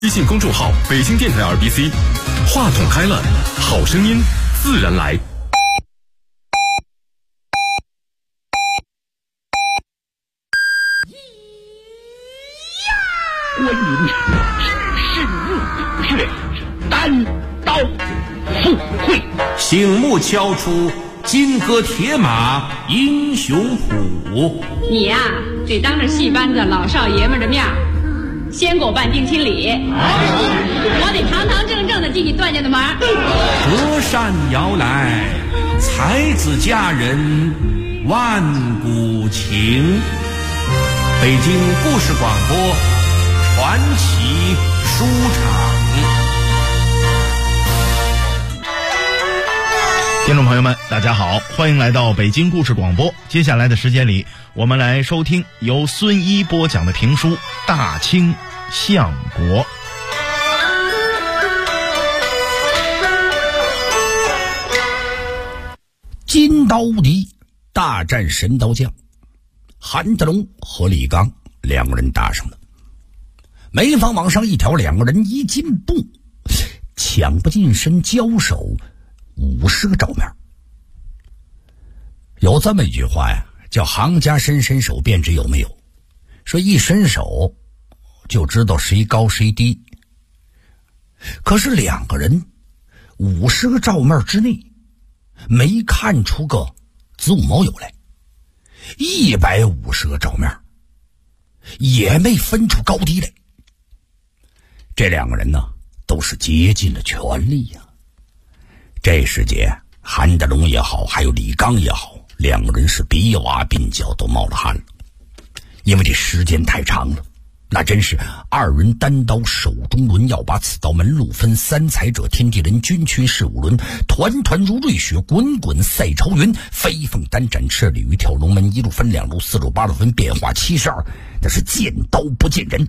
微信公众号北京电台RBC， 话筒开了，好声音自然来。 观音只是入穴，单刀赴会， 醒目敲出金戈铁马英雄谱。 你呀，得当着戏班子老少爷们的面先给我办定亲礼，我得堂堂正正的进你段家的门。 隔山遥来，才子佳人万古情。北京故事广播传奇书场。 听众朋友们大家好，欢迎来到北京故事广播。接下来的时间里，我们来收听由孙一播讲的评书《大清相国》。 金刀无敌大战神刀将，韩德龙和李刚两个人打上了。眉房往上一挑，两个人一进步，抢不近身，交手50个照面。有这么一句话呀，叫行家伸伸手便知有没有，说一伸手就知道谁高谁低。可是两个人50个照面之内没看出个子午卯酉来，150个照面也没分出高低来。这两个人呢，都是竭尽了全力呀。这时节，韩德龙也好，还有李刚也好，两个人是鼻洼鬓角都冒了汗了，因为这时间太长了。那真是二人单刀手中轮，要把此刀门路分。三才者天地人，军群是五轮，团团如瑞雪，滚滚赛朝云。飞凤单展翅，鲤鱼跳龙门，一路分两路，四路八路分，变化72，那是见刀不见人。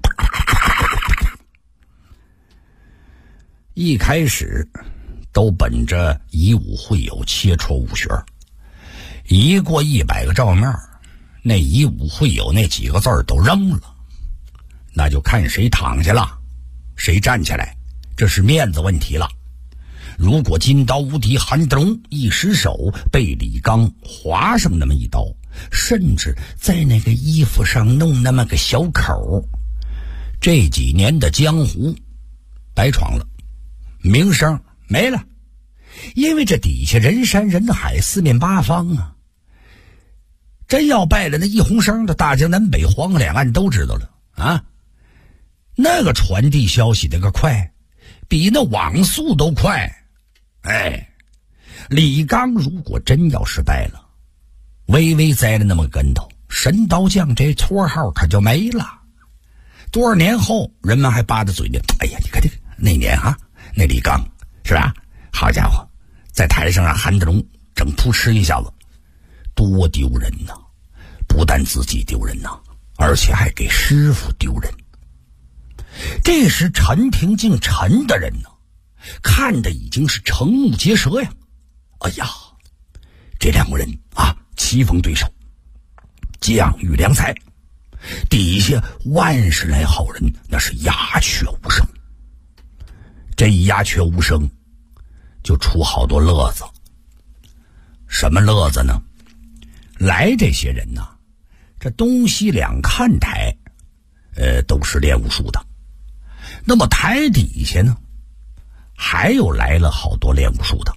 一开始都本着以武会友，切磋武学，一过100个照面，那以武会友那几个字都扔了，那就看谁躺下了，谁站起来，这是面子问题了。如果金刀无敌韩德龙一失手，被李刚划上那么一刀，甚至在那个衣服上弄那么个小口，这几年的江湖白闯了，名声没了。因为这底下人山人海，四面八方啊，真要败了，那一红声的大江南北黄河两岸都知道了啊。那个传递消息那个快，比那网速都快。李刚如果真要是败了，微微栽了那么个跟头，神刀将这绰号可就没了。多少年后，人们还扒着嘴呢，哎呀，你看这个那年啊，那李刚是吧？好家伙，在台上让韩德龙整扑哧一下子，多丢人呐！不但自己丢人呐，而且还给师傅丢人。这时陈廷敬陈的人呢，看的已经是瞠目结舌呀！哎呀，这两个人啊，棋逢对手，将遇良才，底下万十来好人那是鸦雀无声。这一鸦雀无声，就出好多乐子。什么乐子呢？来这些人呢，这东西两看台都是练武术的。那么台底下呢，还有来了好多练武术的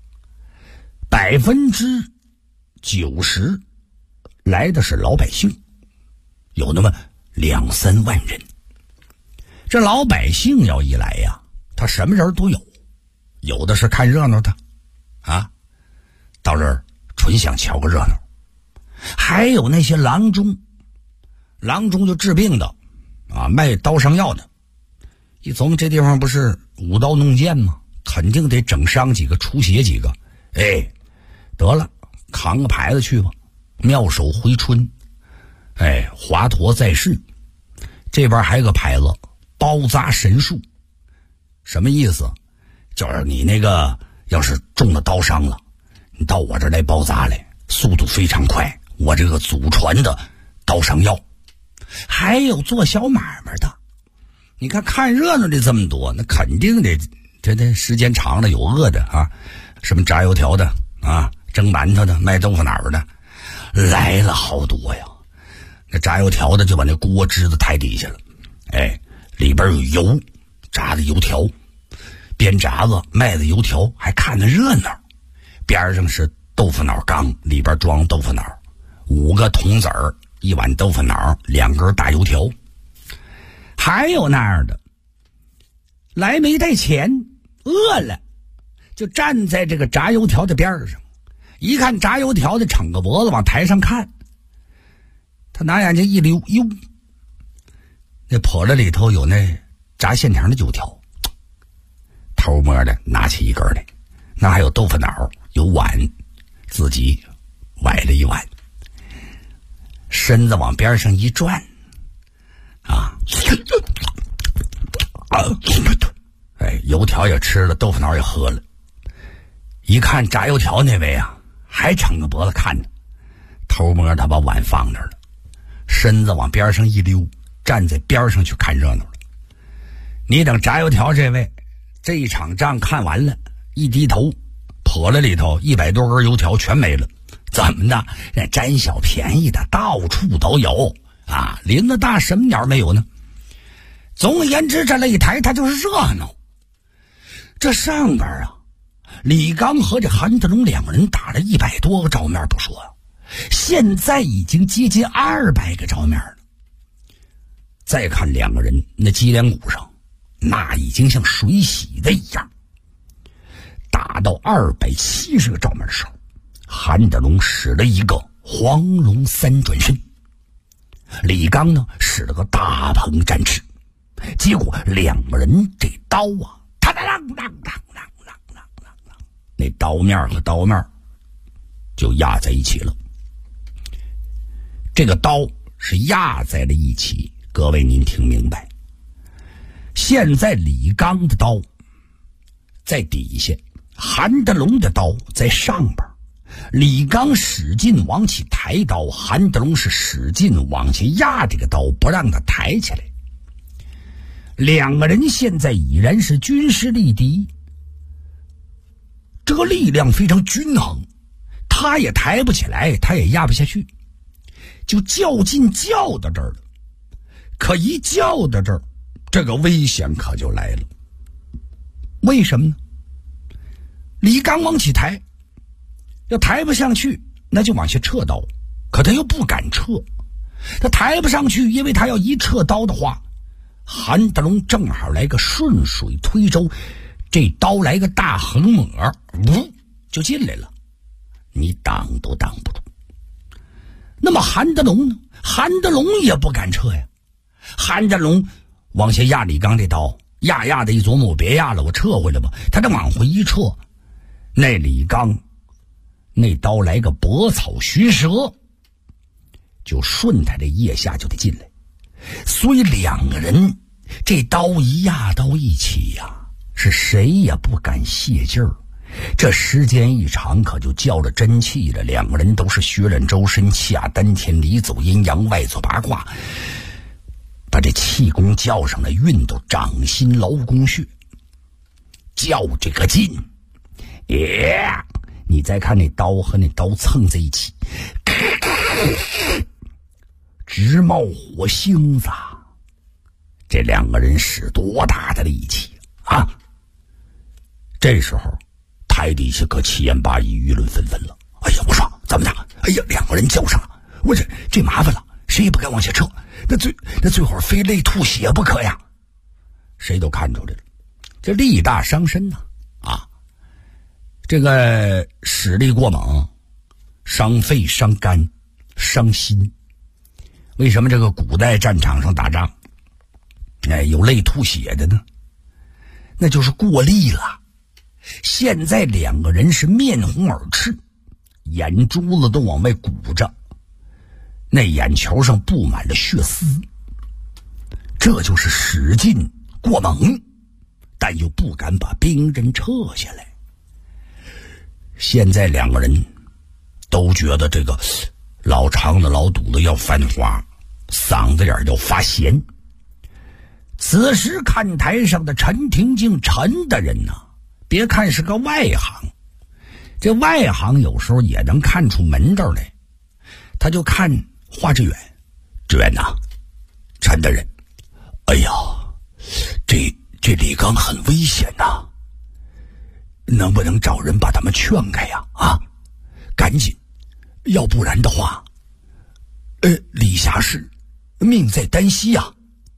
，90%来的是老百姓，有那么2、3万人。这老百姓要一来呀，他什么人都有，有的是看热闹的啊，到这儿纯想瞧个热闹，还有那些郎中就治病的啊，卖刀伤药的。一琢磨这地方不是舞刀弄剑吗？肯定得整伤几个，出血几个。得了，扛个牌子去吧，妙手回春，华佗在世。这边还有个牌子，包扎神术。什么意思？就是你那个要是中了刀伤了，你到我这儿来包扎来，速度非常快，我这个祖传的刀伤药。还有做小买卖的， 你看热闹的这么多，那肯定得这时间长了有饿的啊，什么炸油条的啊，蒸馒头的，卖豆腐脑的，来了好多呀。那炸油条的就把那锅支子抬底下了，哎，里边有油，炸的油条，边炸子卖的油条还看着热闹，边上是豆腐脑缸，里边装豆腐脑，5个铜子儿，1碗豆腐脑，2根大油条。还有那样的，来没带钱，饿了，就站在这个炸油条的边上，一看炸油条的，敞个脖子往台上看，他拿眼睛一溜，哟，那笸箩里头有那炸现成的油条，偷摸的拿起一根来，那还有豆腐脑，有碗，自己崴了一碗，身子往边上一转，哎，油条也吃了，豆腐脑也喝了。一看炸油条那位啊，还撑着脖子看着，偷摸他把碗放那儿了，身子往边上一溜，站在边上去看热闹了。你等炸油条这位，这一场仗看完了，一低头，笸箩里头100多根油条全没了。怎么的？那占小便宜的到处都有啊，林子大什么鸟没有呢？总而言之，这擂台它就是热闹。这上边啊，李刚和这韩德龙2个人打了100多个照面不说啊，现在已经接近200个照面了。再看2个人那脊梁骨上，那已经像水洗的一样。打到270个照面的时候，韩德龙使了一个黄龙3转身，李刚呢使了个大鹏展翅，结果2个人这刀啊，那刀面和刀面就压在一起了。这个刀是压在了一起，各位您听明白。现在李刚的刀在底下，韩德龙的刀在上边，李刚使劲往起抬刀，韩德龙是使劲往下压这个刀，不让它抬起来。2个人现在已然是军师力敌，这个力量非常均衡，他也抬不起来，他也压不下去，就较劲较到这儿了。可一较到这儿，这个危险可就来了。为什么呢？李刚往起抬，要抬不上去，那就往下撤刀，可他又不敢撤，他抬不上去，因为他要一撤刀的话，韩德龙正好来个顺水推舟，这刀来个大横抹，就进来了，你挡都挡不住。那么韩德龙呢？韩德龙也不敢撤呀。韩德龙往下压李刚这刀，压的一琢磨，我别压了，我撤回来吧。他这往回一撤，那李刚那刀来个搏草寻蛇，就顺他这腋下就得进来。所以2个人这刀一压到一起呀，是谁也不敢泄劲儿。这时间一长，可就较了真气了。2个人都是血染周身，下丹田，里走阴阳，外走八卦，把这气功较上了，运到掌心劳宫穴，较这个劲。你再看那刀和那刀蹭在一起，直冒火星子。这2个人使多大的力气啊！这时候台底下可七言八语，议论纷纷了。哎呀，我说怎么的？哎呀，2个人较上了，我这麻烦了，谁也不敢往下撤，那最后非累吐血不可呀！谁都看出来了，这力大伤身呐！这个使力过猛，伤肺、伤肝、伤心。为什么这个古代战场上打仗，有累吐血的呢？那就是过力了。现在2个人是面红耳赤，眼珠子都往外鼓着，那眼球上布满了血丝，这就是使劲过猛，但又不敢把兵刃撤下来。现在2个人都觉得这个老肠子老肚子要翻花，嗓子眼要发咸。 此时看台上的陈廷敬陈大人呢，别看是个外行，这外行有时候也能看出门道来。他就看华志远，志远呐，陈大人，哎呀，这李刚很危险呐，能不能找人把他们劝开呀？啊，赶紧，要不然的话，李侠士命在旦夕呀。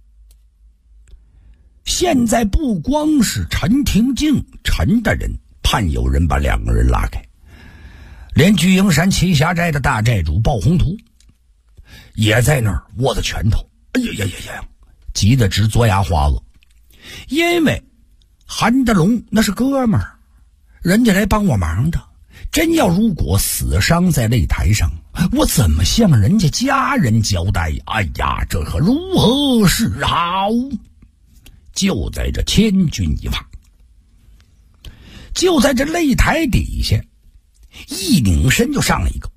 现在不光是陈廷敬陈大人盼有人把两个人拉开，连巨鹰山栖霞寨的大寨主鲍宏图也在那儿握着拳头，哎呀，急得直嘬牙花子。因为韩德龙那是哥们儿，人家来帮我忙的，真要如果死伤在擂台上，我怎么向人家家人交代？哎呀，这可如何是好？就在这千钧一发，就在这擂台底下，一拧身就上了一个。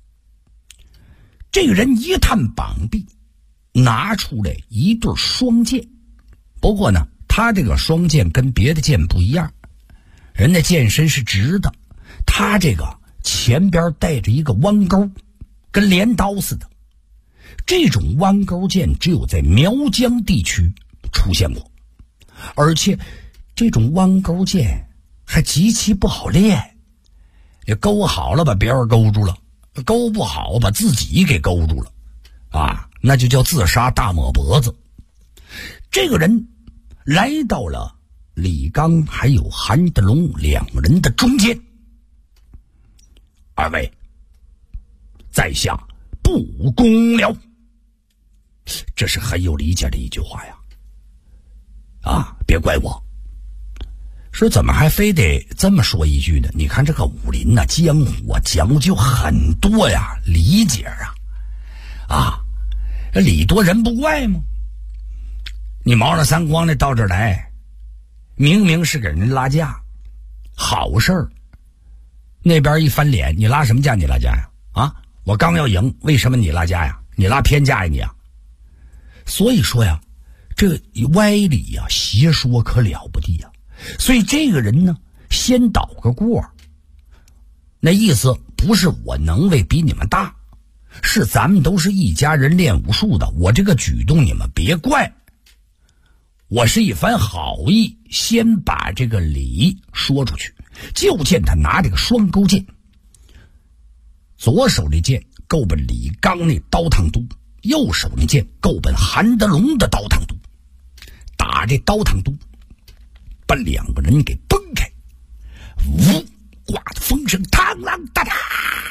这个人一探膀臂，拿出来一对双剑。不过呢，他这个双剑跟别的剑不一样，人家剑身是直的，他这个前边带着一个弯钩，跟镰刀似的。这种弯钩剑只有在苗疆地区出现过，而且这种弯钩剑还极其不好练，你勾好了把别人勾住了，勾不好把自己给勾住了啊，那就叫自杀大抹脖子。这个人来到了李刚还有韩德龙两人的中间。二位，在下不恭了。这是很有理解的一句话呀。啊，别怪我。说怎么还非得这么说一句呢？你看这个武林啊，江湖啊，讲究很多呀，理解啊，礼多人不怪吗？你毛了三光的到这儿来，明明是给人拉架，好事儿。那边一翻脸，你拉什么架？你拉架呀？啊，我刚要赢，为什么你拉架呀？你拉偏架呀你啊？所以说呀，这歪理呀、邪说可了不得呀。所以这个人呢，先倒个过，那意思不是我能为比你们大，是咱们都是一家人练武术的，我这个举动你们别怪。我是一番好意，先把这个理说出去。就见他拿这个双钩剑，左手的剑够奔李刚那刀烫肚，右手的剑够奔韩德龙的刀烫肚，打这刀烫肚，把两个人给崩开。呜，刮的风声嘡啷哒哒，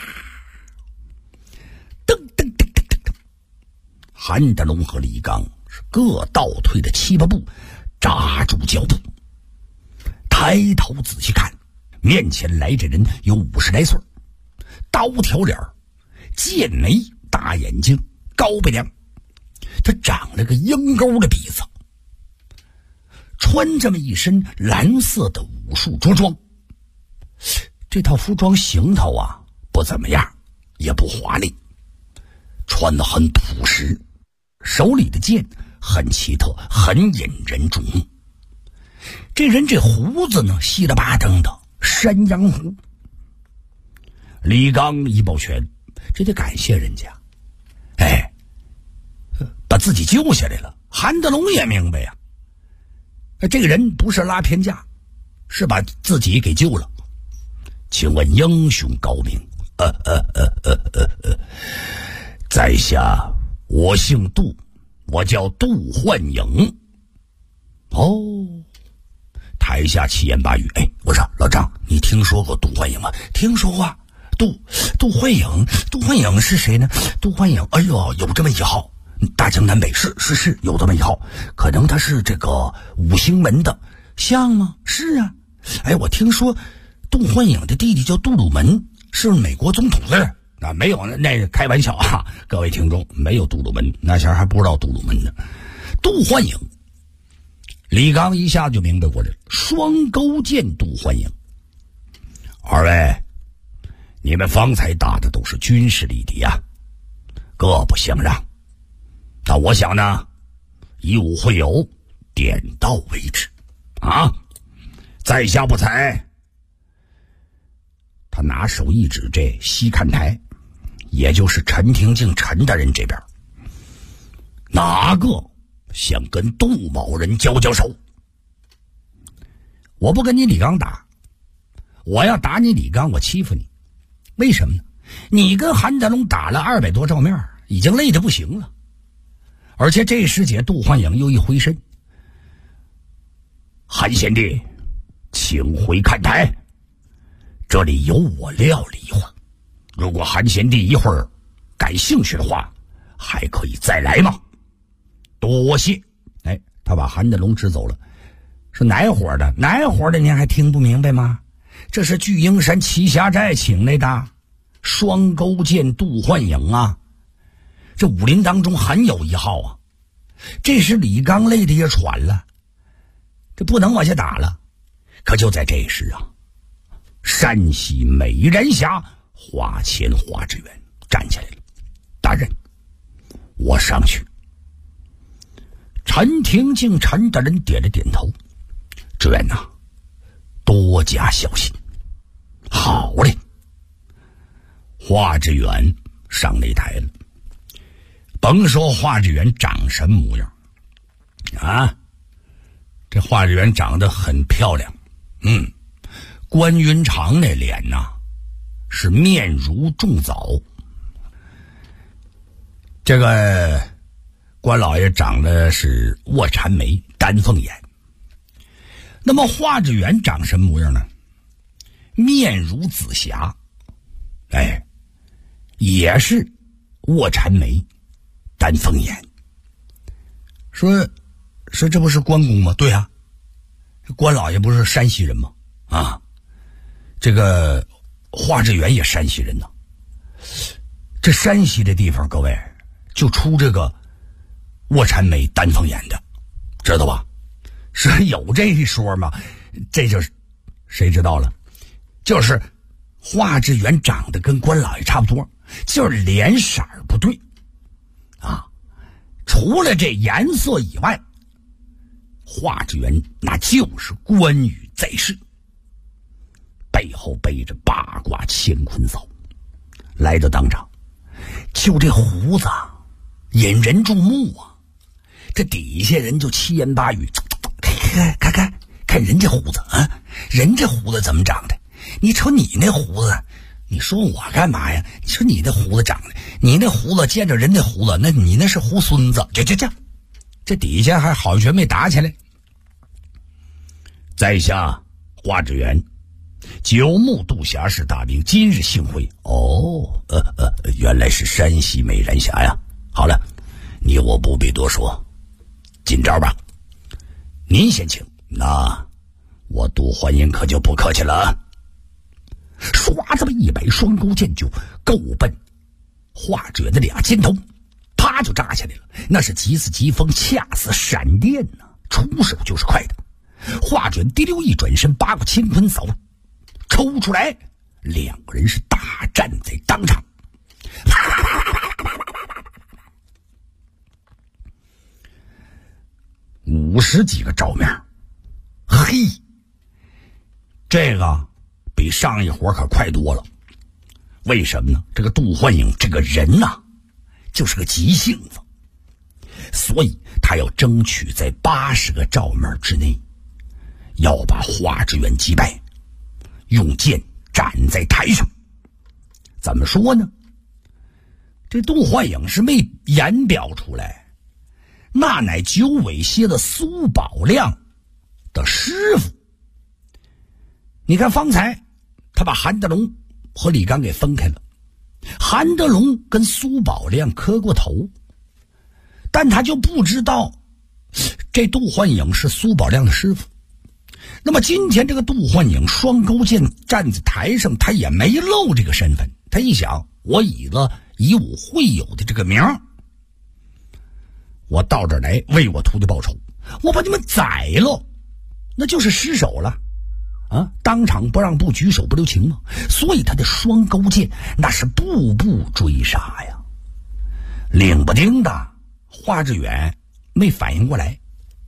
噔噔噔噔噔噔，韩德龙和李刚是各倒退了7、8步，扎住脚步，抬头仔细看，面前来这人有50来岁，刀条脸，剑眉，大眼睛，高鼻梁，他长了个鹰钩的鼻子，穿这么一身蓝色的武术着装。这套服装行头啊不怎么样，也不华丽，穿得很朴实，手里的剑很奇特，很引人注目。这人这胡子呢稀了巴登的山羊胡。李刚一抱拳，这得感谢人家，把自己救下来了。韩德龙也明白呀，这个人不是拉偏架，是把自己给救了。请问英雄高明？在下我姓杜，我叫杜焕颖。哦，台下七言八语。我说老张，你听说过杜焕颖吗？听说过。杜焕颖是谁呢？杜焕颖，哎呦，有这么一号，大江南北是有这么一号，可能他是这个五星门的，像吗？是啊。我听说杜焕颖的弟弟叫杜鲁门，是美国总统的。没有，那开玩笑啊，各位听众，没有杜鲁门，那前还不知道杜鲁门呢。杜焕颖，李刚一下就明白过来了，双钩剑杜焕颖。二位，你们方才打的都是军事礼仪啊，各不相让。那我想呢，以武会友， 点到为止啊！在下不才。他拿手一指这西看台，也就是陈廷敬陈大人这边，哪个想跟杜某人交交手？我不跟你李刚打，我要打你李刚，我欺负你。为什么呢？你跟韩德龙打了200多照面，已经累得不行了。而且这时节杜焕颖又一回身，韩贤弟，请回看台，这里有我料理一会儿。如果韩贤弟一会儿感兴趣的话，还可以再来吗？多谢。哎，他把韩德龙支走了。是哪伙的？哪伙的您还听不明白吗？这是巨鹰山栖霞寨请来的双钩剑杜焕颖啊，这武林当中很有一号啊。这时李刚累得也喘了，这不能往下打了。可就在这时啊，山西美人峡华谦华志远站起来了。大人，我上去。陈廷敬陈大人点了点头。志远呐，多加小心。好嘞。华志远上擂台了。甭说华志远长什么模样啊，这华志远长得很漂亮。关云长那脸呐，是面如重枣。这个关老爷长的是卧蚕眉丹凤眼。那么华志远长什么模样呢？面如紫霞，哎，也是卧蚕眉丹凤眼。说这不是关公吗？对啊，关老爷不是山西人吗？啊，这个华志远也山西人呢。这山西这地方，各位就出这个卧蚕眉丹凤眼的，知道吧？是有这一说吗？这就是谁知道了？就是华志远长得跟关老爷差不多，就是脸色不对啊。除了这颜色以外，华志远那就是关羽在世，背后背着八卦乾坤嫂来到当场。就这胡子引人注目啊，这底下人就七言八语，看人家胡子啊，人家胡子怎么长的？你瞅你那胡子，你说我干嘛呀？你说你那胡子长的，你那胡子见着人家胡子，那你那是胡孙子。这底下还好悬没打起来。在下华志远，久慕杜侠士大名，今日幸会。原来是山西美人峡呀。好了，你我不必多说，进招吧。您先请，那我杜焕英可就不客气了啊。唰，这么一摆双钩剑就够奔华志远的俩肩头，啪就扎下来了。那是急似疾风，恰似闪电呢，出手就是快的。华志远滴溜一转身，八卦乾坤扫抽出来，两个人是大战在当场。50几个照面，嘿，这个比上一伙可快多了。为什么呢？这个杜焕颖这个人呐，就是个急性子，所以他要争取在80个照面之内，要把华志远击败，用剑斩在台上。怎么说呢？这杜焕颖是没言表出来，那乃九尾蝎的苏宝亮的师傅。你看方才他把韩德龙和李刚给分开了，韩德龙跟苏宝亮磕过头，但他就不知道这杜焕颖是苏宝亮的师傅。那么今天这个杜焕颖双钩剑站在台上，他也没露这个身份。他一想，我以武会友的这个名儿，我到这儿来为我徒弟报仇，我把你们宰了，那就是失手了啊！当场不让步，举手不留情嘛。所以他的双钩剑那是步步追杀呀。领不丁的华志远没反应过来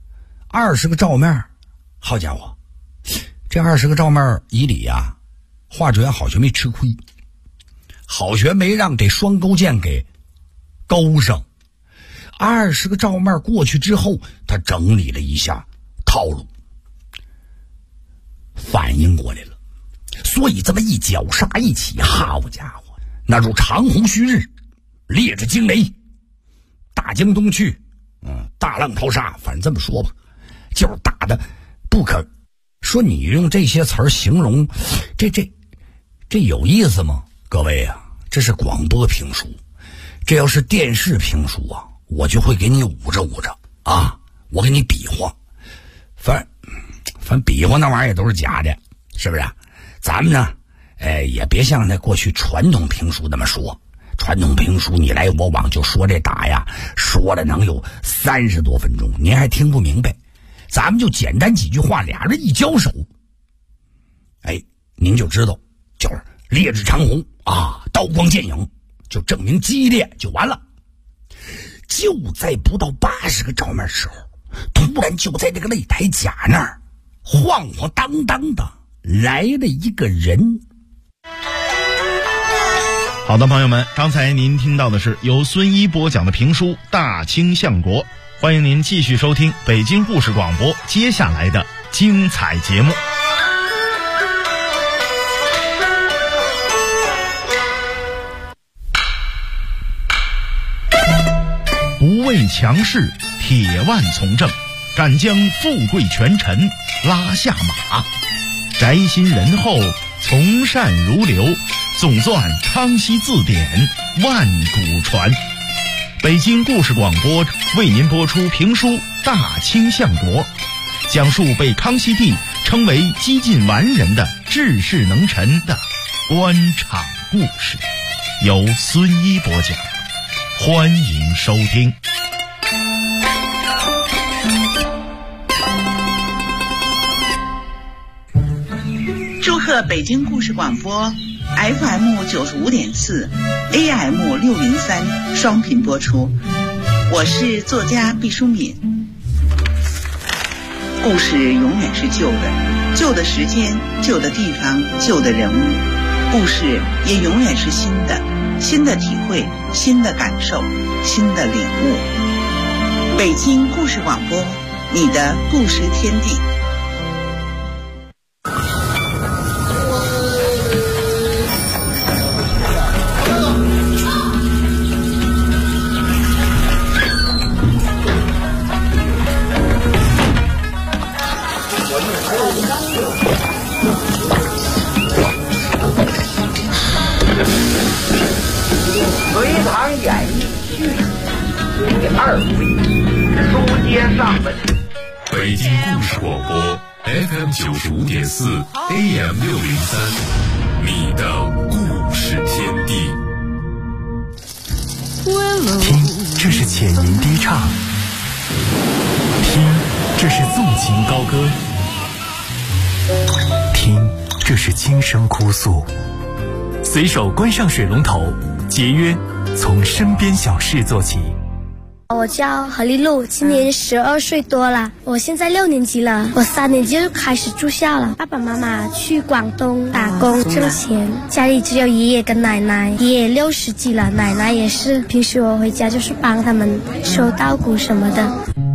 20个照面，好家伙，这20个照面以里呀，华主任好像没吃亏，好学没让这双勾践给勾上。20个照面过去之后，他整理了一下套路，反应过来了。所以这么一绞杀一起，好家伙，那如长虹旭日，烈日惊雷，大江东去，大浪淘沙，反正这么说吧，就是打的不可说。你用这些词儿形容，这有意思吗？各位啊，这是广播评书，这要是电视评书啊，我就会给你捂着啊，我给你比划，反正比划那玩意儿也都是假的，是不是？咱们呢，也别像那过去传统评书那么说。传统评书你来我往就说这打呀，说了能有30多分钟，您还听不明白。咱们就简单几句话，俩人一交手，您就知道，就是烈日长虹啊，刀光剑影，就证明激烈就完了。就在不到80个照面时候，突然就在这个擂台甲那儿，晃晃荡荡的来了一个人。 好的，朋友们，刚才您听到的是由孙一播讲的评书《大清相国》，欢迎您继续收听北京故事广播接下来的精彩节目。不畏强势，铁腕从政，敢将富贵权臣拉下马，宅心仁厚，从善如流，总纂康熙字典，万古传。北京故事广播为您播出评书《大清相国》，讲述被康熙帝称为几近完人的治世能臣的官场故事，由孙一播讲，欢迎收听。 祝贺北京故事广播 FM 95.4 AM 603双频播出，我是作家毕淑敏。故事永远是旧的，旧的时间，旧的地方，旧的人物，故事也永远是新的，新的体会，新的感受，新的领悟。北京故事广播，你的故事天地。 隋唐演义续第2回，书接上文。 北京故事广播 FM 95.4 AM 603，你的故事天地。 听，这是浅吟低唱；听，这是纵情高歌；听，这是轻声哭诉。随手关上水龙头，节约，从身边小事做起。 我叫何丽露，今年12岁多了，我现在6年级了，我3年级就开始住校了。爸爸妈妈去广东打工挣钱，家里只有爷爷跟奶奶，爷爷60几了，奶奶也是，平时我回家就是帮他们收稻谷什么的。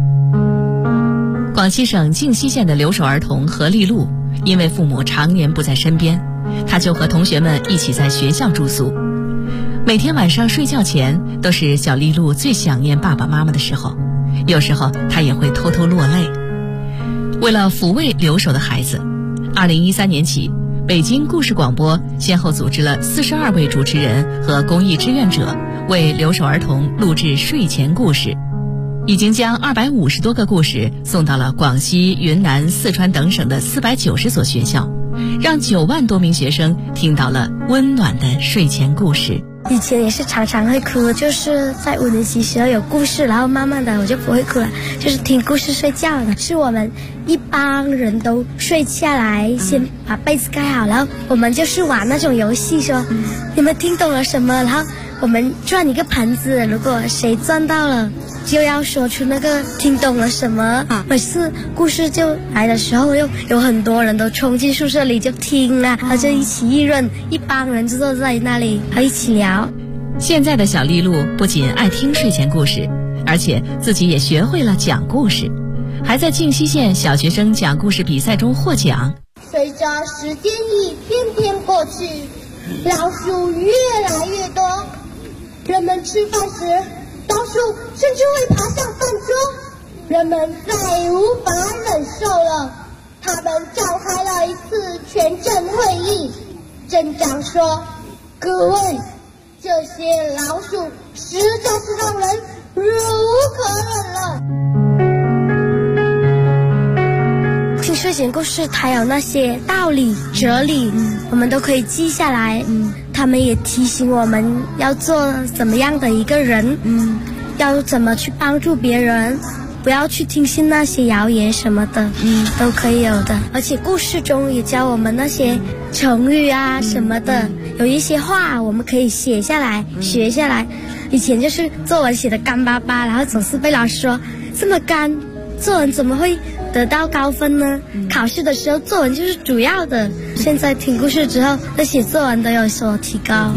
广西省靖西县的留守儿童何丽露，因为父母常年不在身边，他就和同学们一起在学校住宿。每天晚上睡觉前，都是小丽露最想念爸爸妈妈的时候，有时候她也会偷偷落泪。为了抚慰留守的孩子，2013年起，北京故事广播先后组织了42位主持人和公益志愿者，为留守儿童录制睡前故事，已经将250多个故事送到了广西、云南、四川等省的490所学校，让9万多名学生听到了温暖的睡前故事。 以前也是常常会哭，就是在5年级时候有故事，然后慢慢的我就不会哭了，就是听故事睡觉的。是我们一帮人都睡下来，先把被子盖好，然后我们就是玩那种游戏，说你们听懂了什么，然后我们转一个盘子，如果谁转到了就要说出那个听懂了什么。每次故事就来的时候，又有很多人都冲进宿舍里就听啊，然后就一起议论，一帮人就坐在那里还一起聊。 现在的小丽露不仅爱听睡前故事，而且自己也学会了讲故事，还在靖西县小学生讲故事比赛中获奖。 随着时间一天天过去，老鼠越来越多，人们吃饭时，老鼠甚至会爬上饭桌，人们再无法忍受了，他们召开了一次全镇会议。镇长说：“各位，这些老鼠实在是让人忍无可忍了。” 听睡前故事，它有那些道理、哲理，我们都可以记下来。他们也提醒我们要做怎么样的一个人，要怎么去帮助别人，不要去听信那些谣言什么的，都可以有的。而且故事中也教我们那些成语啊什么的，有一些话我们可以写下来、学下来。以前就是作文写的干巴巴，然后总是被老师说这么干，作文怎么会得到高分呢？考试的时候作文就是主要的。现在听故事之后，那写作文都有所提高。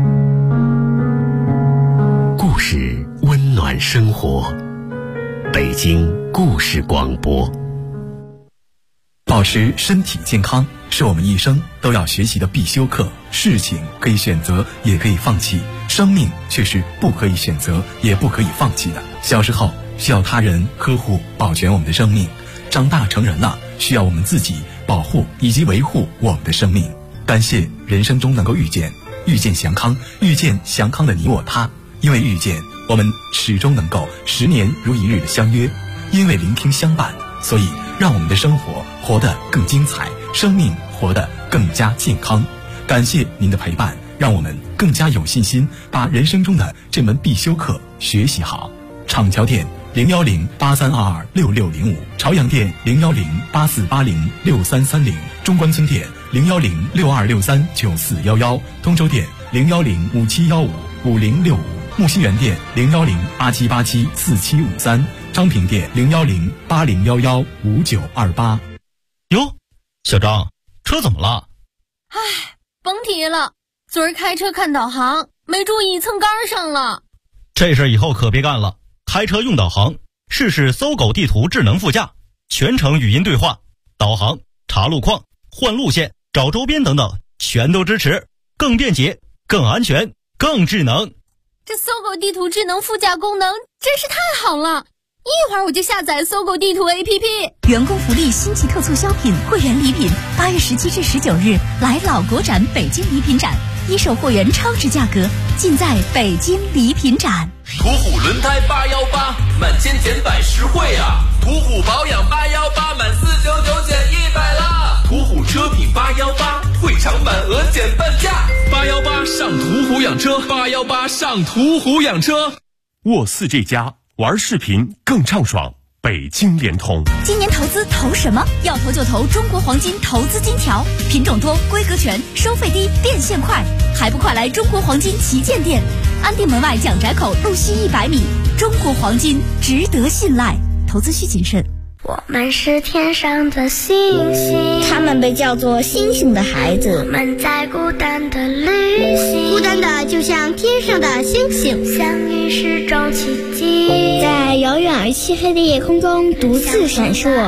故事温暖生活，北京故事广播。 保持身体健康是我们一生都要学习的必修课。事情可以选择，也可以放弃，生命却是不可以选择，也不可以放弃的。小时候需要他人呵护保全我们的生命，长大成人了需要我们自己保护以及维护我们的生命。感谢人生中能够遇见祥康，遇见祥康的你我他。因为遇见，我们始终能够10年如一日的相约；因为聆听相伴，所以让我们的生活活得更精彩，生命活得更加健康。感谢您的陪伴，让我们更加有信心把人生中的这门必修课学习好。厂桥店01083226605，朝阳店01084806330，中关村店01062639411，通州店01057155065，木樨园店01087874753，昌平店01080115928。 哟，小张，车怎么了？ 唉，甭提了，昨儿开车看导航，没注意蹭杆上了。 这事以后可别干了，开车用导航，试试搜狗地图智能副驾，全程语音对话，导航、查路况、换路线、找周边等等，全都支持，更便捷、更安全、更智能。 这搜狗地图智能副驾功能真是太好了，一会儿我就下载搜狗地图 APP。 员工福利新奇特促销品会员礼品8月17至19日来老国展北京礼品展，一手货源超值价格尽在北京礼品展。 途虎轮胎818，满千减百实惠啊！途虎保养818，满499减100啦！途虎车品818，会场满额减半价。818上途虎养车，818上途虎养车。 沃4这家玩视频更畅爽，北京联通。 今年投资投什么？要投就投中国黄金投资金条，品种多，规格全，收费低，变现快，还不快来中国黄金旗舰店，安定门外蒋宅口路西100米。中国黄金值得信赖，投资需谨慎。 我们是天上的星星， 他们被叫做星星的孩子。 我们在孤单的旅行， 孤单的就像天上的星星， 相遇是种奇迹， 在遥远而漆黑的夜空中独自闪烁。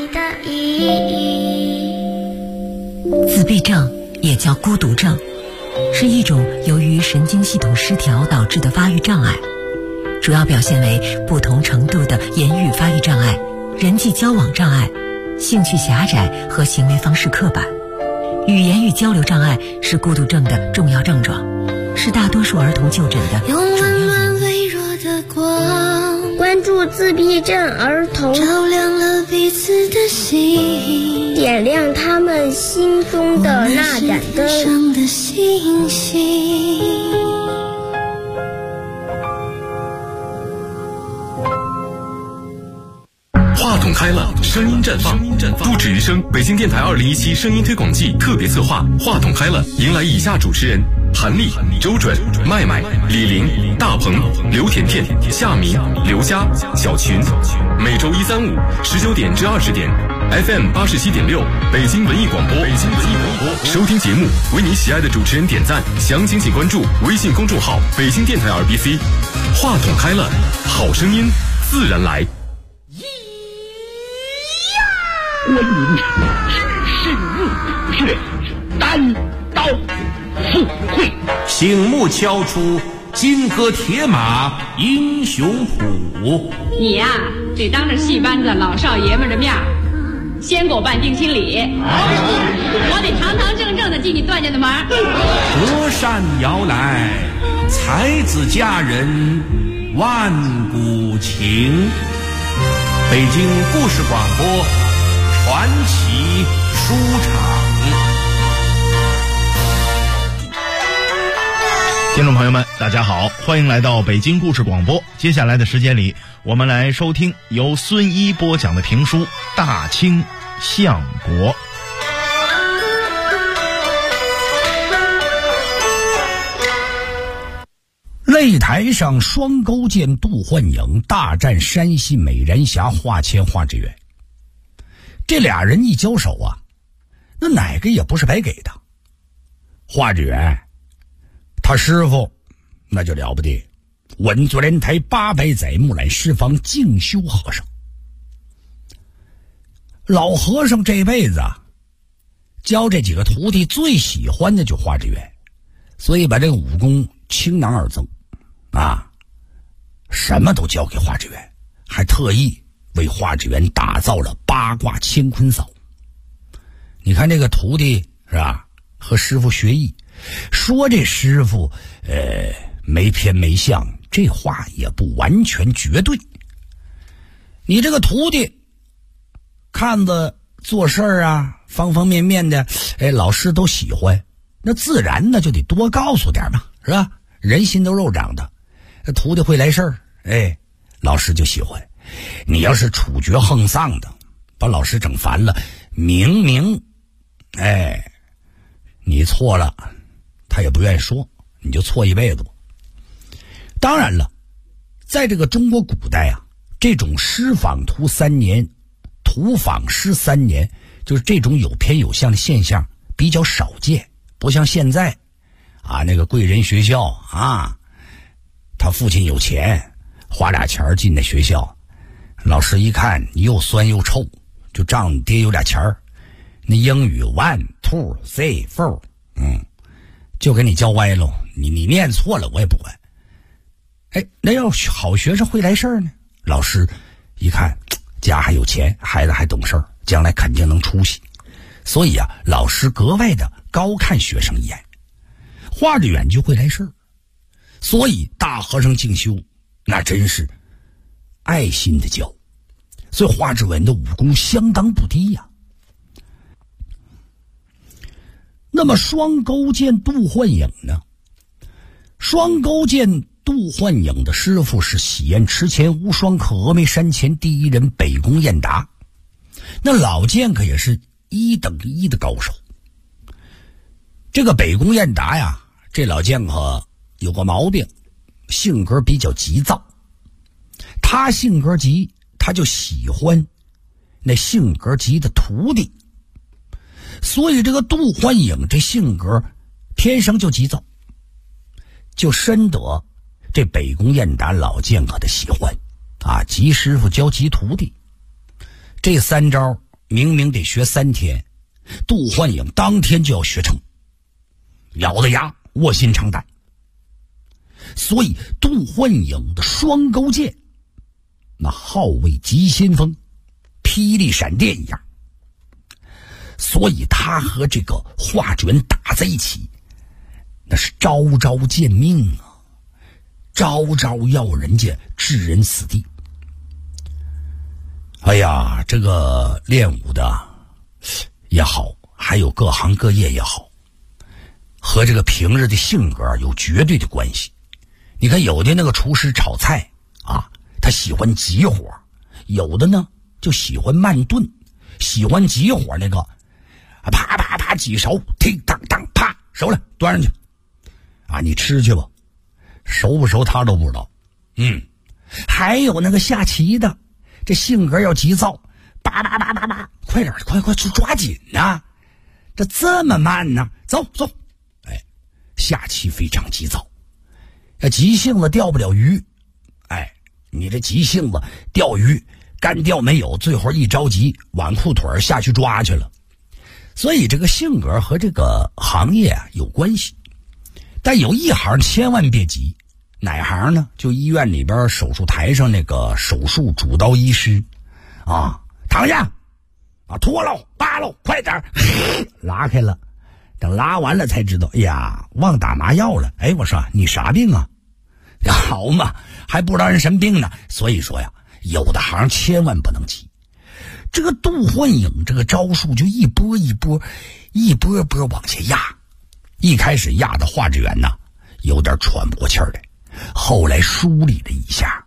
自闭症也叫孤独症，是一种由于神经系统失调导致的发育障碍，主要表现为不同程度的言语发育障碍、人际交往障碍、兴趣狭窄和行为方式刻板。语言与交流障碍是孤独症的重要症状，是大多数儿童就诊的主要原因。 微弱的光， 关注自闭症儿童， 照亮了彼此的心， 点亮他们心中的那盏灯。 上的星星。 话筒筒开了，声音绽放。不止于声，北京电台2017声音推广季特别策划，话筒开了，迎来以下主持人：韩丽、周准、麦麦、李玲、大鹏、刘甜甜、夏明、刘佳、小群。每周1、3、5 19点至20点 ，FM 87.6，北京文艺广播。收听节目，为你喜爱的主持人点赞，详情请关注微信公众号“北京电台 RBC”。话筒开了，好声音自然来。 观音身入虎穴，单刀赴会， 醒目敲出金戈铁马英雄谱。 你呀，得当着戏班子老少爷们的面，先给我办定亲礼，我得堂堂正正的进你段家的门。 隔山遥来，才子佳人万古情。北京故事广播传奇书场。 听众朋友们，大家好，欢迎来到北京故事广播。接下来的时间里，我们来收听由孙一播讲的评书《大清相国》。 擂台上，双钩剑杜焕颖大战山西美人侠华谦华志远。这俩人一交手啊，那哪个也不是白给的。华志远他师傅那就了不得，稳坐莲台800载，木兰释放静修和尚。老和尚这辈子啊，教这几个徒弟最喜欢的就华志远，所以把这个武功倾囊而赠啊，什么都交给华志远，还特意为华志远打造了八卦乾坤扫。你看这个徒弟是吧，和师傅学艺，说这师傅没偏没向，这话也不完全绝对。你这个徒弟看着做事啊，方方面面的，老师都喜欢，那自然呢就得多告诉点嘛，是吧？人心都肉长的，徒弟会来事儿，老师就喜欢。你要是处决横丧的，把老师整烦了，明明你错了，他也不愿意说，你就错一辈子吧。当然了，在这个中国古代啊，这种师访徒3年，徒访师3年，就是这种有偏有向的现象比较少见，不像现在啊，那个贵人学校啊，他父亲有钱，花俩钱进那学校，老师一看你又酸又臭，就仗你爹有俩钱儿，那英语 1, 2, 3, 4，就给你教歪喽。你念错了我也不管。那要好学生会来事儿呢，老师一看家还有钱，孩子还懂事儿，将来肯定能出息，所以啊，老师格外的高看学生一眼。华志远就会来事儿，所以大和尚静修那真是爱心的教，所以华志远的武功相当不低呀。那么双钩剑杜焕颖呢？双钩剑杜焕颖的师傅是喜宴池前无双客峨眉山前第一人北宫雁达，那老剑可也是1等1的高手。这个北宫雁达呀，这老剑客有个毛病，性格比较急躁。他性格急，他就喜欢那性格急的徒弟，所以这个杜焕颖这性格天生就急躁，就深得这北宫雁达老剑客的喜欢啊！急师傅教急徒弟，这3招明明得学3天，杜焕颖当天就要学成，咬着牙卧薪尝胆。所以杜焕颖的双钩剑那号为急先锋，霹雳闪电一样，所以他和这个华志远打在一起，那是招招见命啊，招招要人家置人死地。哎呀，这个练武的也好，还有各行各业也好，和这个平日的性格有绝对的关系。你看有的那个厨师炒菜啊，他喜欢急火，有的呢就喜欢慢炖，喜欢急火那个，啪啪啪几勺，叮当当啪熟了端上去，你吃去吧，熟不熟他都不知道。还有那个下棋的，这性格要急躁，叭叭叭叭叭，快点，快抓紧啊！这么慢呢？走，下棋非常急躁，急性子钓不了鱼，你这急性子钓鱼干钓没有，最后一着急挽裤腿下去抓去了。所以这个性格和这个行业有关系，但有一行千万别急。哪行呢？就医院里边手术台上那个手术主刀医师躺下脱喽扒喽，快点拉开了，等拉完了才知道，哎呀忘打麻药了。我说你啥病啊？好嘛，还不知道人什么病呢。所以说呀，有的行千万不能急。这个杜幻影这个招数就一波一波往下压，一开始压的华志远呢有点喘不过气儿来，后来梳理了一下，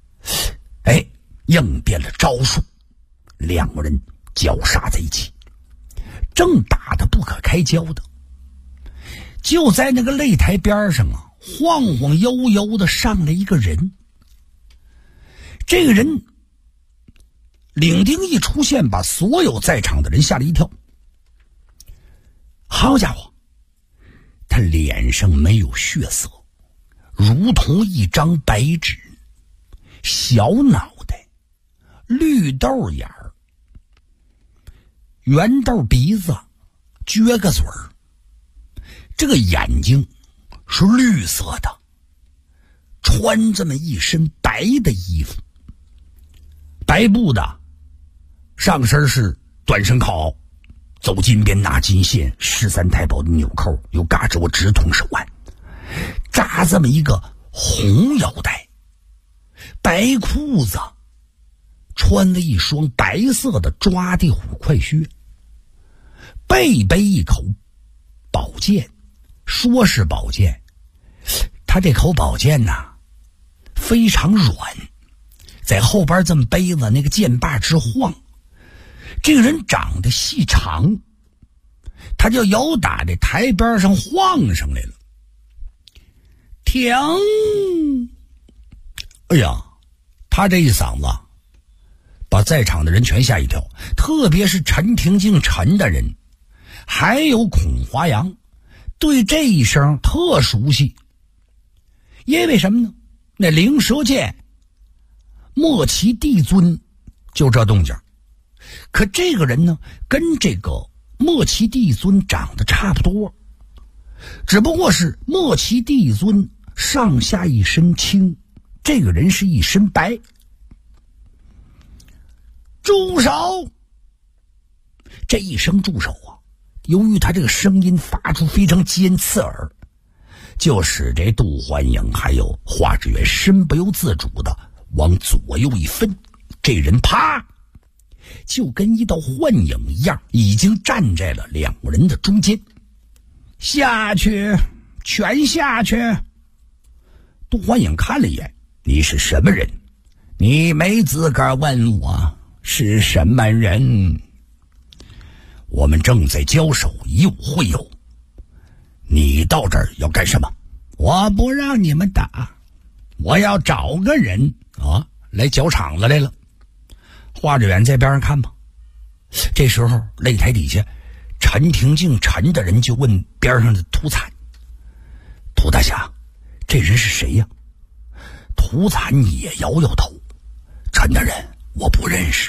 应变了招数，两个人交杀在一起，正打得不可开交的，就在那个擂台边上晃晃悠悠的上来一个人。这个人领丁一出现，把所有在场的人吓了一跳。好家伙，他脸上没有血色，如同一张白纸，小脑袋，绿豆眼儿，圆豆鼻子，撅个嘴儿，这个眼睛是绿色的，穿这么一身白的衣服，白布的，上身是短身靠，走金边拿金线，13太保的纽扣，有嘎吱窝直筒手腕，扎这么一个红腰带，白裤子，穿了一双白色的抓地虎快靴，背一口宝剑，说是宝剑，他这口宝剑非常软，在后边这么背着那个剑把直晃。这个人长得细长，他就由打这台边上晃上来了。停！哎呀，他这一嗓子把在场的人全吓一跳，特别是陈廷敬陈的人，还有孔华阳，对这一声特熟悉。因为什么呢？那灵蛇剑莫其帝尊就这动静，可这个人呢，跟这个莫其帝尊长得差不多，只不过是莫其帝尊上下一身青，这个人是一身白。住手！这一声住手由于他这个声音发出非常尖刺耳，就使这杜幻影还有华志远身不由自主的往左右一分，这人啪就跟一道幻影一样，已经站在了两个人的中间。下去，全下去！杜幻影看了一眼，你是什么人？你没资格问我是什么人。我们正在交手，以武会友，你到这儿要干什么？我不让你们打，我要找个人来搅场子来了。华志远在边上看吧。这时候擂台底下陈廷敬陈的人就问边上的涂惨，涂大侠，这人是谁呀？涂惨也摇摇头，陈大人，我不认识。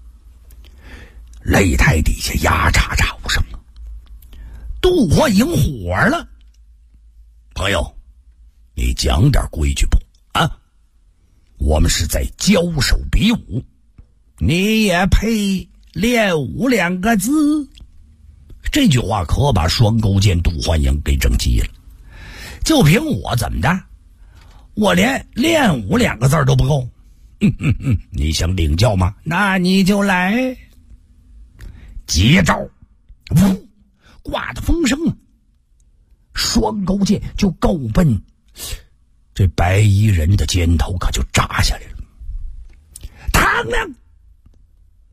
擂台底下呀喳喳无声了。杜幻影火了，朋友，你讲点规矩不我们是在交手比武，你也配练武2个字？这句话可把双钩剑杜幻影给整急了。就凭我怎么的，我连练武2个字都不够。你想领教吗？那你就来。接招，挂的风声双钩剑就够奔这白衣人的肩头，可就扎下来了。嘡啷！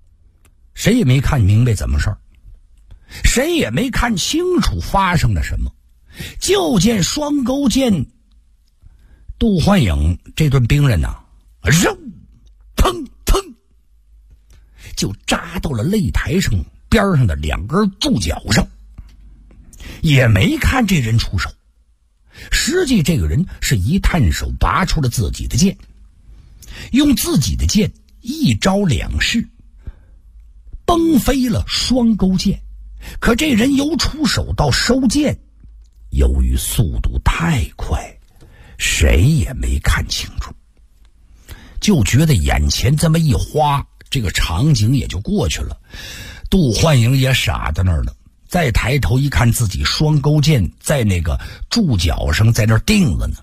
谁也没看明白怎么事儿，谁也没看清楚发生了什么，就见双钩剑杜焕颖这顿兵刃呐，扔砰砰就扎到了擂台上边上的2根柱脚上，也没看这人出手。实际这个人是一探手拔出了自己的剑，用自己的剑一招2式崩飞了双钩剑。可这人由出手到收剑，由于速度太快，谁也没看清楚，就觉得眼前这么一花，这个场景也就过去了。杜焕颖也傻在那儿了，再抬头一看，自己双钩剑在那个柱脚上在那儿定了呢。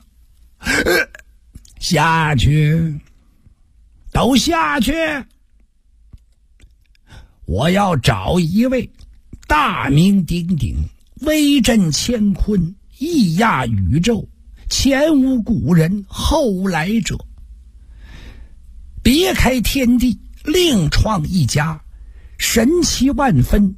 下去，都下去！我要找一位大名鼎鼎、威震乾坤、义压宇宙、前无古人后来者，别开天地，另创一家，神奇万分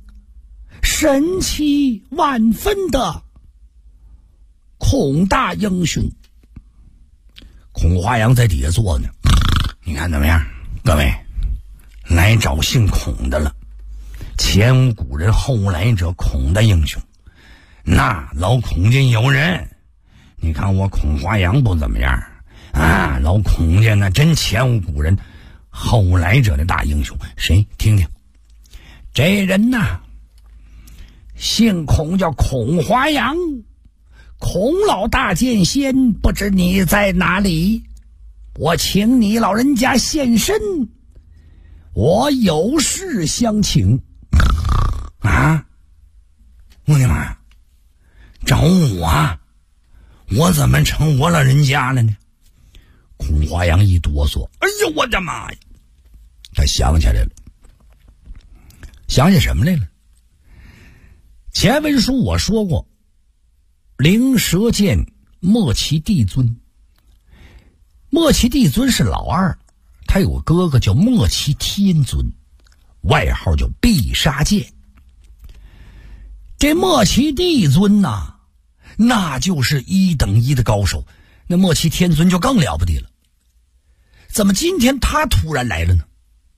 的孔大英雄。孔华阳在底下坐呢，你看怎么样？各位，来找姓孔的了，前无古人后来者，孔的英雄。那老孔家有人，你看我孔华阳不怎么样啊，老孔家那真前无古人后来者的大英雄。谁？听听，这人呐，姓孔，叫孔华阳。孔老大剑仙，不知你在哪里？我请你老人家现身，我有事相请。啊！我的妈呀！找我？我怎么成我老人家了呢？孔华阳一哆嗦，哎呀，我的妈呀！他想起来了，想起什么来了？前文书我说过，灵蛇剑莫其帝尊。莫其帝尊是老二，他有个哥哥叫莫其天尊，外号叫必杀剑。这莫其帝尊呐，那就是1等1的高手，那莫其天尊就更了不得了。怎么今天他突然来了呢？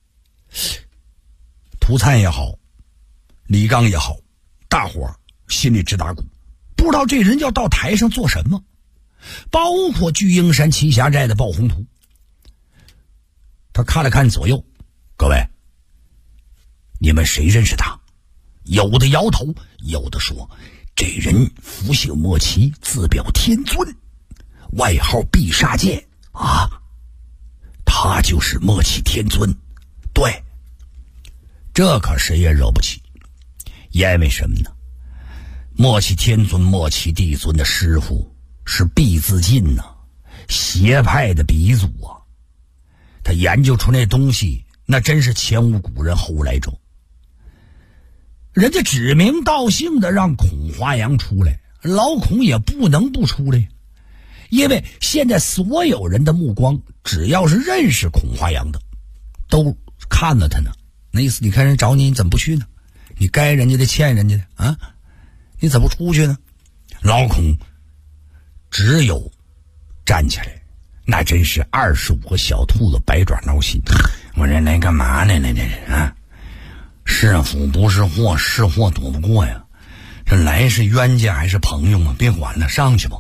涂灿也好，李刚也好，大伙儿心里直打鼓，不知道这人要到台上做什么。包括巨鹰山栖霞寨的鲍宏图，他看了看左右，各位，你们谁认识他？有的摇头，有的说这人福姓莫奇，自表天尊，外号必杀剑啊，他就是莫奇天尊。对，这可谁也惹不起，因为什么呢？莫奇天尊、莫奇帝尊的师傅是毕自尽呐，邪派的鼻祖啊！他研究出那东西，那真是前无古人后来者。人家指名道姓的让孔华阳出来，老孔也不能不出来，因为现在所有人的目光，只要是认识孔华阳的，都看了他呢。那意思，你看人找你，你怎么不去呢？你该人家的欠人家的啊，你怎么不出去呢？老孔只有站起来，那真是25个小兔子百爪挠心。我这来干嘛来了？这是啊，是福不是祸，是祸躲不过呀。这来是冤家还是朋友啊？别管了，上去吧。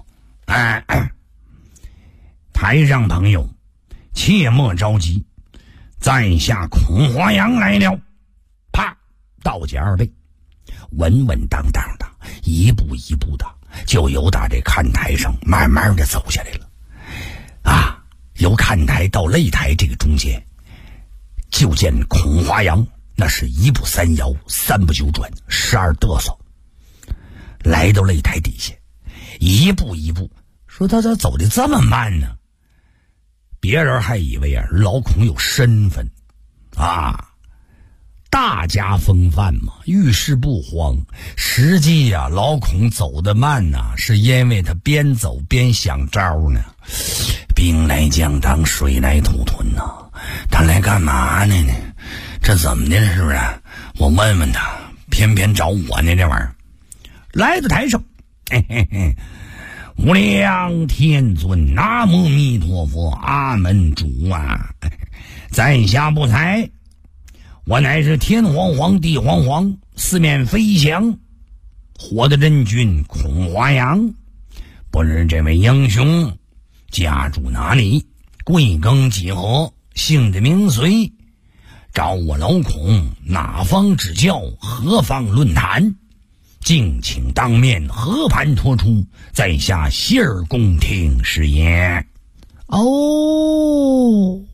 台上朋友，切莫着急，在下孔华阳来了。啪，倒解2倍，稳稳当当的，一步一步的。就由打这看台上慢慢的走下来了啊！由看台到擂台这个中间，就见孔华阳那是1步3摇，3步9转，12嘚瑟，来到擂台底下，一步一步，说他咋走的这么慢呢？别人还以为老孔有身份啊，大家风范嘛，遇事不慌。实际呀，老孔走得慢呐，是因为他边走边想招呢。兵来将挡，水来土屯呐，他来干嘛呢？这怎么的了？是不是？ 我问问他，偏偏找我呢，这玩意儿。来到台上，嘿嘿嘿，无量天尊，南无弥陀佛，阿门主啊！在下不才，我乃是天皇皇地皇皇，四面飞翔，火的真君孔华阳。不知这位英雄家住哪里，贵庚几何，姓的名随，找我老孔哪方指教，何方论坛，敬请当面和盘托出，在下洗耳恭听是也。哦，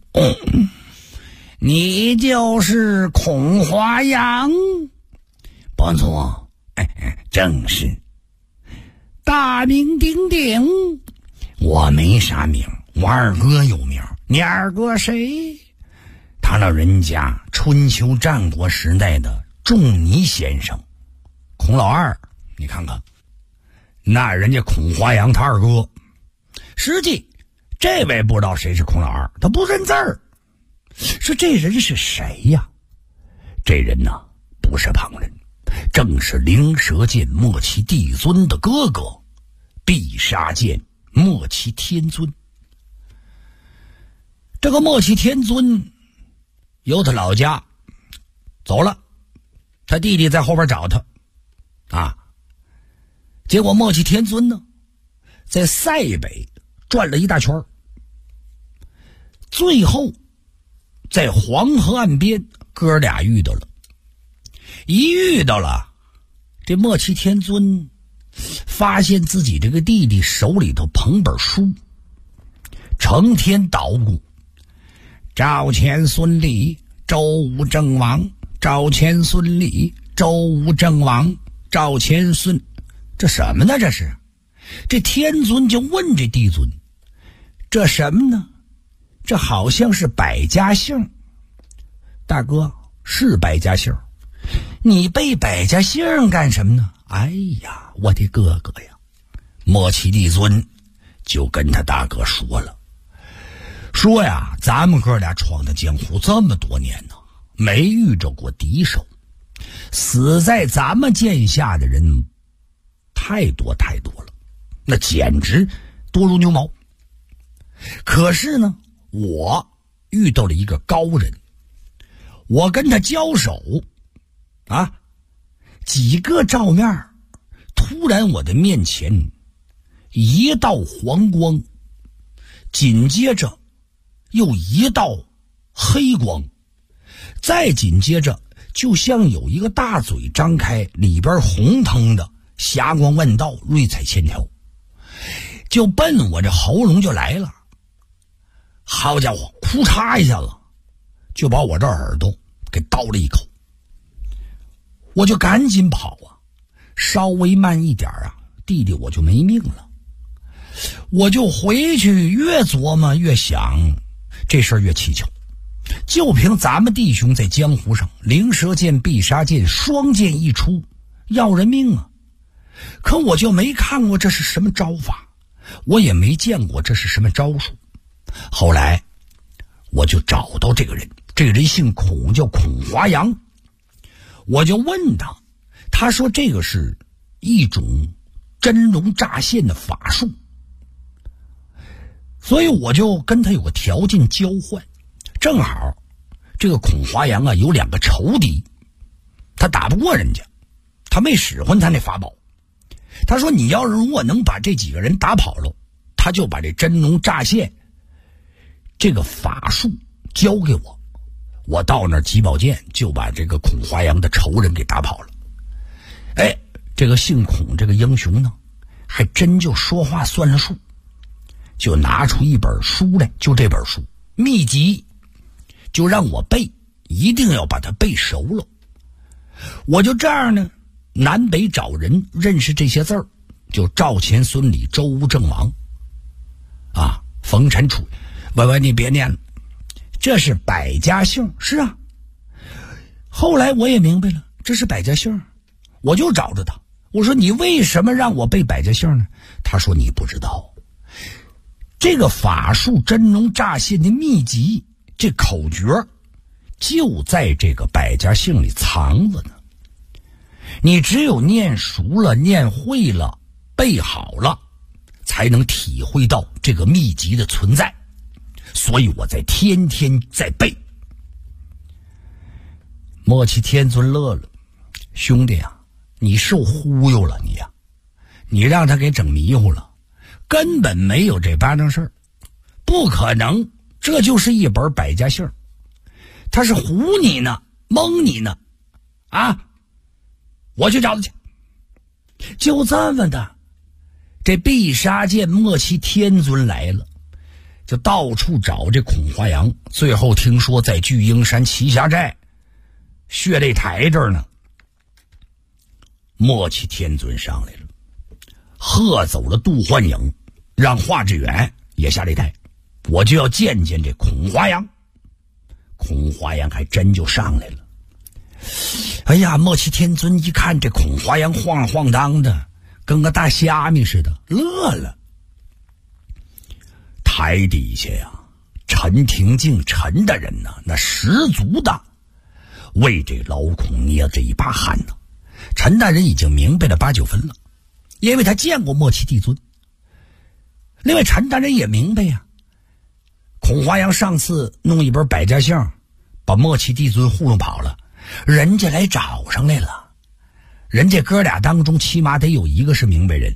你就是孔华阳？不错，正是。大名鼎鼎。我没啥名，我二哥有名。你二哥谁？他老人家春秋战国时代的仲尼先生，孔老二。你看看，那人家孔华阳他二哥。实际这位不知道谁是孔老二，他不认字儿。说这人是谁呀？这人呢，不是旁人，正是灵蛇剑末期帝尊的哥哥，必杀剑末期天尊。这个末期天尊由他老家走了，他弟弟在后边找他啊。结果末期天尊呢，在塞北转了一大圈，最后在黄河岸边哥俩遇到了。一遇到了，这末期天尊发现自己这个弟弟手里头捧本书，成天捣鼓赵钱孙李周武郑王，赵钱孙李周武郑王，赵钱孙，这什么呢？这是。这天尊就问这帝尊，这什么呢？这好像是百家姓。大哥，是百家姓。你背百家姓干什么呢？哎呀，我的哥哥呀！末期帝尊就跟他大哥说了，说呀，咱们哥俩闯的江湖这么多年呢，没遇着过敌手，死在咱们剑下的人太多太多了，那简直多如牛毛。可是呢，我遇到了一个高人，我跟他交手啊，几个照面，突然我的面前一道黄光，紧接着又一道黑光，再紧接着就像有一个大嘴张开，里边红腾的，霞光万道，瑞彩千条，就奔我这喉咙就来了。好家伙，哭嚓一下子就把我这耳朵给刀了一口。我就赶紧跑啊，稍微慢一点啊，弟弟我就没命了。我就回去，越琢磨越想，这事儿越蹊跷。就凭咱们弟兄在江湖上灵蛇剑必杀剑双剑一出，要人命啊！可我就没看过这是什么招法，我也没见过这是什么招数。后来我就找到这个人，这个人姓孔，叫孔华阳。我就问他，他说这个是一种真龙乍现的法术，所以我就跟他有个条件交换。正好这个孔华阳啊有两个仇敌，他打不过人家，他没使唤他那法宝。他说你要是如果能把这几个人打跑了，他就把这真龙乍现这个法术交给我，我到那儿集宝剑就把这个孔华阳的仇人给打跑了。哎，这个姓孔这个英雄呢，还真就说话算了数，就拿出一本书来，就这本书秘籍，就让我背，一定要把它背熟了。我就这样呢，南北找人认识这些字儿，就赵钱孙李周吴郑王啊，冯陈楚。喂，你别念了，这是百家姓。是啊，后来我也明白了，这是百家姓。我就找着他，我说你为什么让我背百家姓呢？他说你不知道，这个法术真龙乍现的秘籍，这口诀就在这个百家姓里藏着呢。你只有念熟了、念会了、背好了，才能体会到这个秘籍的存在。所以我天天在背。莫欺天尊乐了，兄弟啊，你受忽悠了你呀！你让他给整迷糊了，根本没有这八正事儿，不可能，这就是一本百家姓，他是唬你呢，蒙你呢，啊！我去找他去。就这么的，这必杀剑莫欺天尊来了，就到处找这孔华阳，最后听说在巨鹰山栖霞寨血泪台这儿呢。莫欺天尊上来了，喝走了杜焕颖，让华志远也下擂台，我就要见见这孔华阳。孔华阳还真就上来了。哎呀，莫欺天尊一看这孔华阳晃晃荡的，跟个大虾米似的，乐了。台底下呀，陈廷敬陈大人呢，那十足的为这老孔捏着一把汗呢。陈大人已经明白了8、9分了，因为他见过莫欺帝尊。另外陈大人也明白呀，孔华阳上次弄一本百家姓，把莫欺帝尊糊弄跑了，人家来找上来了，人家哥俩当中起码得有一个是明白人。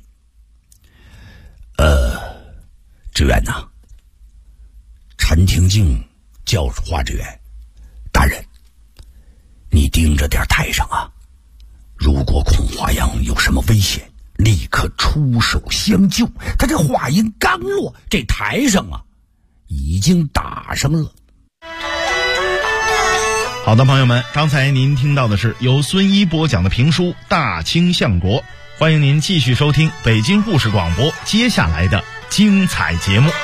志远呐，陈廷敬叫华志远，大人，你盯着点台上啊，如果孔华阳有什么危险，立刻出手相救。他这话音刚落，这台上啊已经打上了。 好的，朋友们，刚才您听到的是由孙一播讲的评书《大清相国》，欢迎您继续收听北京故事广播接下来的精彩节目。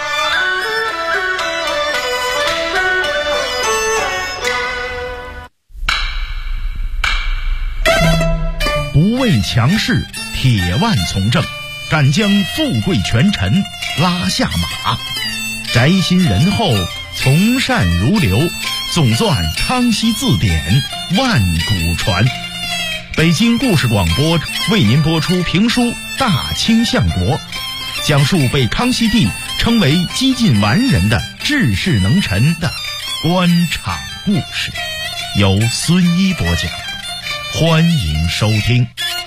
不畏强势，铁腕从政，敢将富贵权臣拉下马，宅心仁厚，从善如流，总纂康熙字典，万古传。北京故事广播为您播出评书《大清相国》，讲述被康熙帝称为几近完人的治世能臣的官场故事，由孙一播讲，欢迎收听。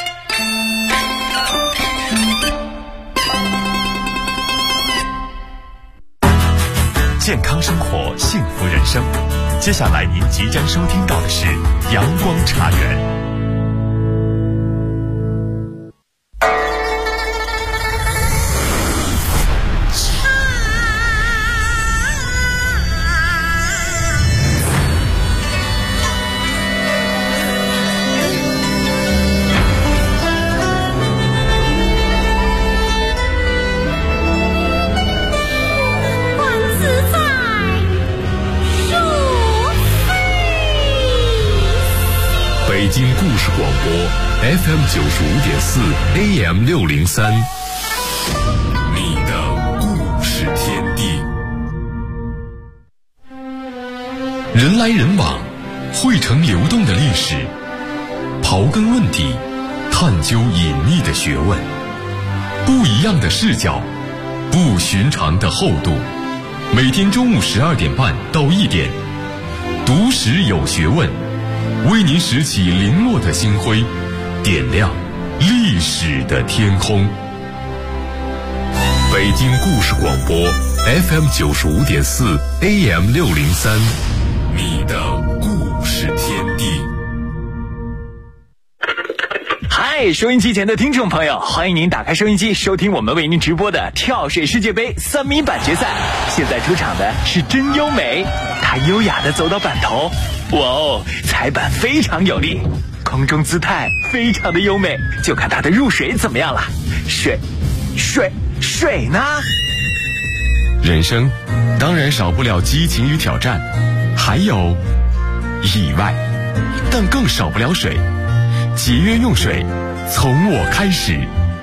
健康生活，幸福人生。接下来您即将收听到的是阳光茶园。北京故事广播 FM 95.4 AM 603，你的故事天地。人来人往，汇成流动的历史，刨根问底，探究隐秘的学问，不一样的视角，不寻常的厚度。每天中午12点半到1点，读史有学问，为您拾起零落的星辉，点亮历史的天空。北京故事广播 FM 95.4 AM 603，你的故事天地。 嗨，收音机前的听众朋友，欢迎您打开收音机，收听我们为您直播的跳水世界杯3米板决赛。现在出场的是真优美，她优雅地走到板头，哇哦，踩板非常有力，空中姿态非常的优美，就看她的入水怎么样了。水呢？ 人生当然少不了激情与挑战，还有意外，但更少不了水。节约用水，从我开始。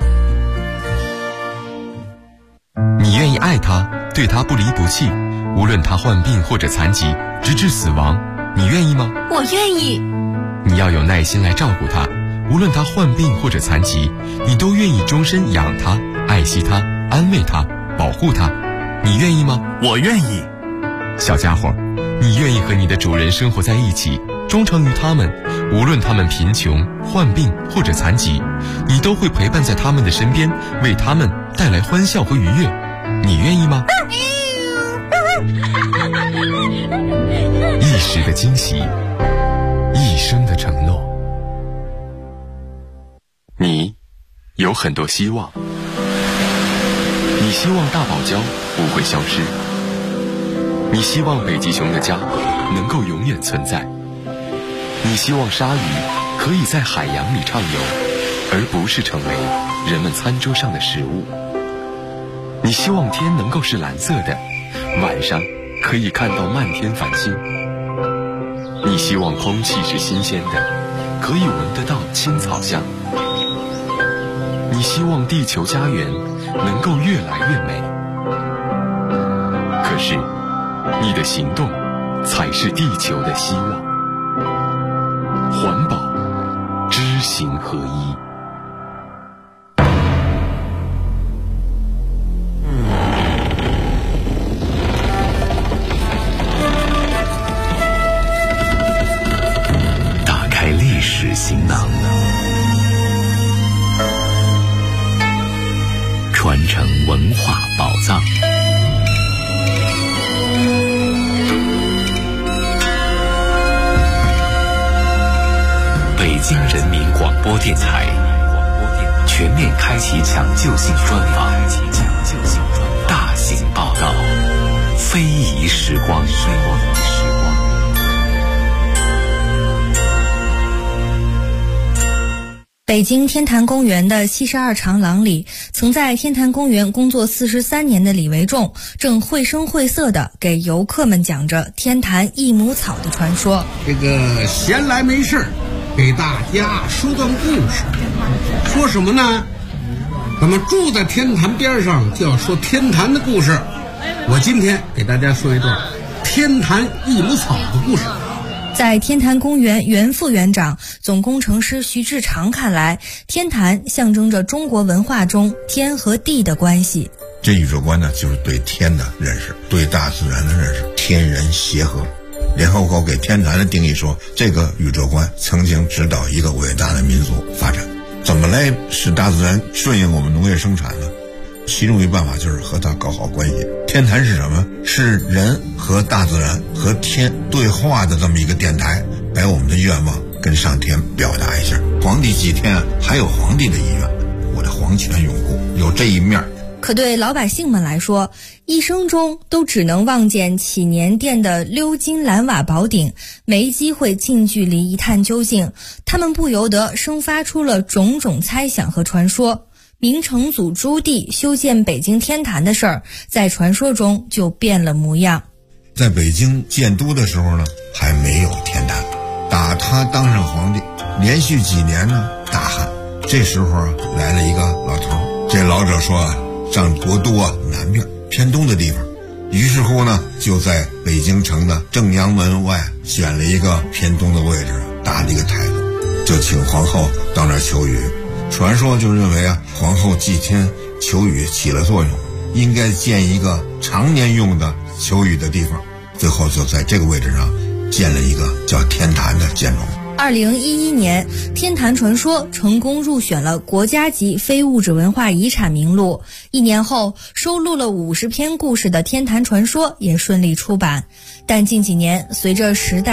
你愿意爱他，对他不离不弃，无论他患病或者残疾，直至死亡， 你愿意吗？ 我愿意。 你要有耐心来照顾它，无论它患病或者残疾，你都愿意终身养它、爱惜它、安慰它、保护它。你愿意吗？ 我愿意。 小家伙，你愿意和你的主人生活在一起，忠诚于他们，无论他们贫穷、患病或者残疾，你都会陪伴在他们的身边，为他们带来欢笑和愉悦。你愿意吗？一时的惊喜，一生的承诺。你有很多希望，你希望大堡礁不会消失，你希望北极熊的家能够永远存在，你希望鲨鱼可以在海洋里畅游，而不是成为人们餐桌上的食物。你希望天能够是蓝色的，晚上可以看到漫天繁星。你希望空气是新鲜的，可以闻得到青草香。你希望地球家园能够越来越美。可是，你的行动才是地球的希望。环保，知行合一。 打开历史行囊，传承文化宝藏。北京人民广播电台全面开启抢救性专访，大型报道，非遗时光。 北京天坛公园的72长廊里，曾在天坛公园工作43年的李维仲，正绘声绘色地给游客们讲着天坛益母草的传说。 这个闲来没事给大家说段故事。说什么呢？咱们住在天坛边上，就要说天坛的故事。我今天给大家说一段天坛益母草的故事。 在天坛公园原副园长、总工程师徐志长看来，天坛象征着中国文化中天和地的关系。 这宇宙观呢，就是对天的认识，对大自然的认识，天人协和。联合国给天坛的定义说，这个宇宙观曾经指导一个伟大的民族发展。怎么来使大自然顺应我们农业生产呢？其中一个办法就是和它搞好关系。天坛是什么？是人和大自然和天对话的这么一个电台，把我们的愿望跟上天表达一下。皇帝祭天还有皇帝的意愿，我的皇权永固，有这一面。 可对老百姓们来说，一生中都只能望见祈年殿的鎏金蓝瓦宝顶，没机会近距离一探究竟，他们不由得生发出了种种猜想和传说。明成祖朱棣修建北京天坛的事儿，在传说中就变了模样。 在北京建都的时候呢，还没有天坛。打他当上皇帝，连续几年呢大旱。这时候来了一个老头，这老者说上国都南面偏东的地方，于是乎呢，就在北京城的正阳门外选了一个偏东的位置，搭了一个台子，就请皇后到那儿求雨。传说就认为皇后祭天求雨起了作用，应该建一个常年用的求雨的地方，最后就在这个位置上建了一个叫天坛的建筑。 2011年，天坛传说成功入选了国家级非物质文化遗产名录。1年后，收录了50篇故事的天坛传说也顺利出版。但近几年，随着时代